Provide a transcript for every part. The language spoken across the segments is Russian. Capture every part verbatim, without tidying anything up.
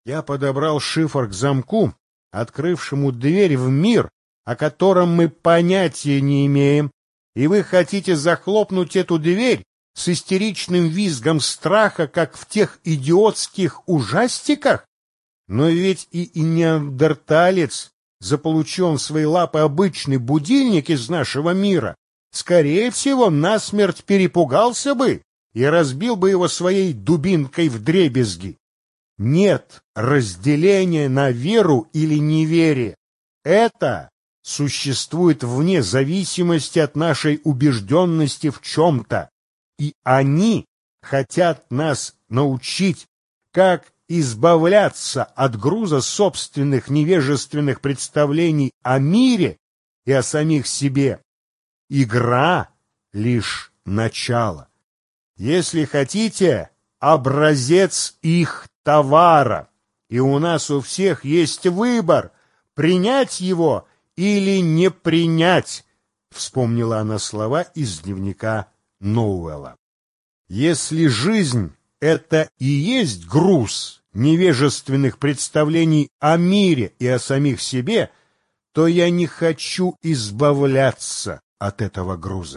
Я подобрал шифр к замку, открывшему дверь в мир, о котором мы понятия не имеем, и вы хотите захлопнуть эту дверь с истеричным визгом страха, как в тех идиотских ужастиках? Но ведь и, и неандерталец, заполучен в свои лапы обычный будильник из нашего мира, скорее всего, насмерть перепугался бы и разбил бы его своей дубинкой вдребезги. Нет разделения на веру или неверие. Это существует вне зависимости от нашей убежденности в чем-то. И они хотят нас научить, как избавляться от груза собственных невежественных представлений о мире и о самих себе. Игра — лишь начало. Если хотите, образец их товара, и у нас у всех есть выбор — принять его или не принять, вспомнила она слова из дневника Ноуэлла. Если жизнь — это и есть груз невежественных представлений о мире и о самих себе, то я не хочу избавляться от этого груза.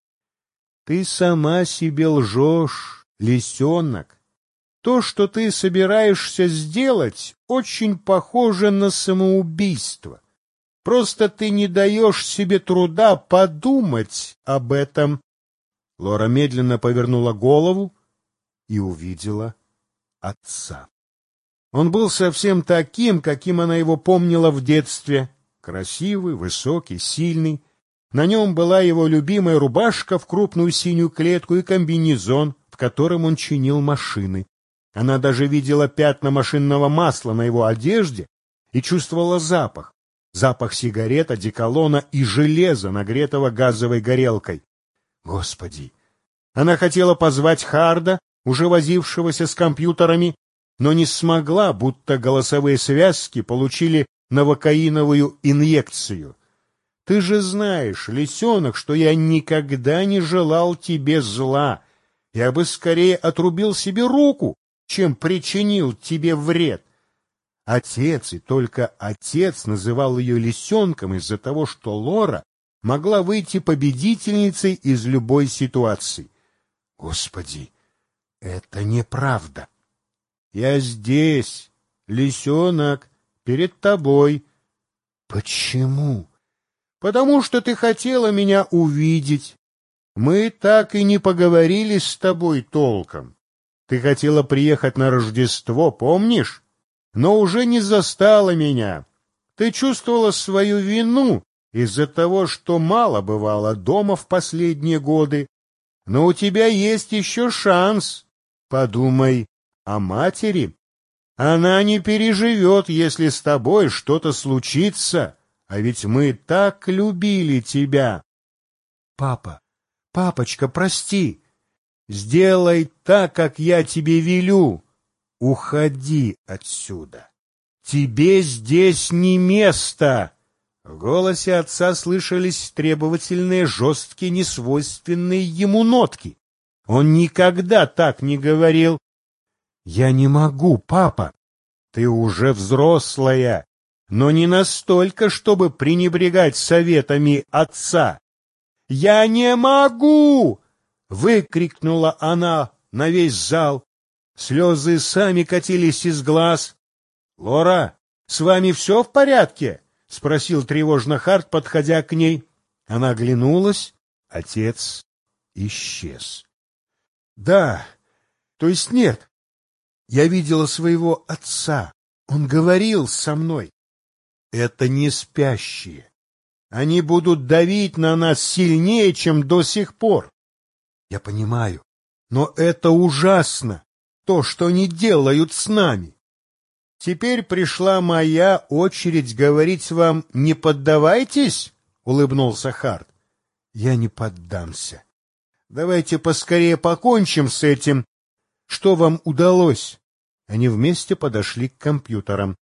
Ты сама себе лжешь, лисенок. То, что ты собираешься сделать, очень похоже на самоубийство. Просто ты не даешь себе труда подумать об этом. Лора медленно повернула голову и увидела отца. Он был совсем таким, каким она его помнила в детстве. Красивый, высокий, сильный. На нем была его любимая рубашка в крупную синюю клетку и комбинезон, в котором он чинил машины. Она даже видела пятна машинного масла на его одежде и чувствовала запах. Запах сигарет, одеколона и железа, нагретого газовой горелкой. Господи! Она хотела позвать Харда, уже возившегося с компьютерами, но не смогла, будто голосовые связки получили новокаиновую инъекцию. Ты же знаешь, лисенок, что я никогда не желал тебе зла. Я бы скорее отрубил себе руку, чем причинил тебе вред. Отец, и только отец, называл ее лисенком из-за того, что Лора могла выйти победительницей из любой ситуации. Господи, это неправда. Я здесь, лисенок, перед тобой. Почему? Потому что ты хотела меня увидеть. Мы так и не поговорили с тобой толком. Ты хотела приехать на Рождество, помнишь? Но уже не застала меня. Ты чувствовала свою вину из-за того, что мало бывало дома в последние годы. Но у тебя есть еще шанс. Подумай о матери. Она не переживет, если с тобой что-то случится, а ведь мы так любили тебя. Папа, папочка, прости. Сделай так, как я тебе велю. Уходи отсюда. Тебе здесь не место. В голосе отца слышались требовательные, жесткие, несвойственные ему нотки. Он никогда так не говорил. Я не могу, папа. Ты уже взрослая, но не настолько, чтобы пренебрегать советами отца. Я не могу! Выкрикнула она на весь зал. Слезы сами катились из глаз. — Лора, с вами все в порядке? — спросил тревожно Хард, подходя к ней. Она оглянулась. Отец исчез. — Да, то есть нет. Я видела своего отца. Он говорил со мной. Это не спящие. Они будут давить на нас сильнее, чем до сих пор. Я понимаю, но это ужасно. То, что они делают с нами. Теперь пришла моя очередь говорить вам «не поддавайтесь», — улыбнулся Хард. Я не поддамся. Давайте поскорее покончим с этим. Что вам удалось? Они вместе подошли к компьютерам.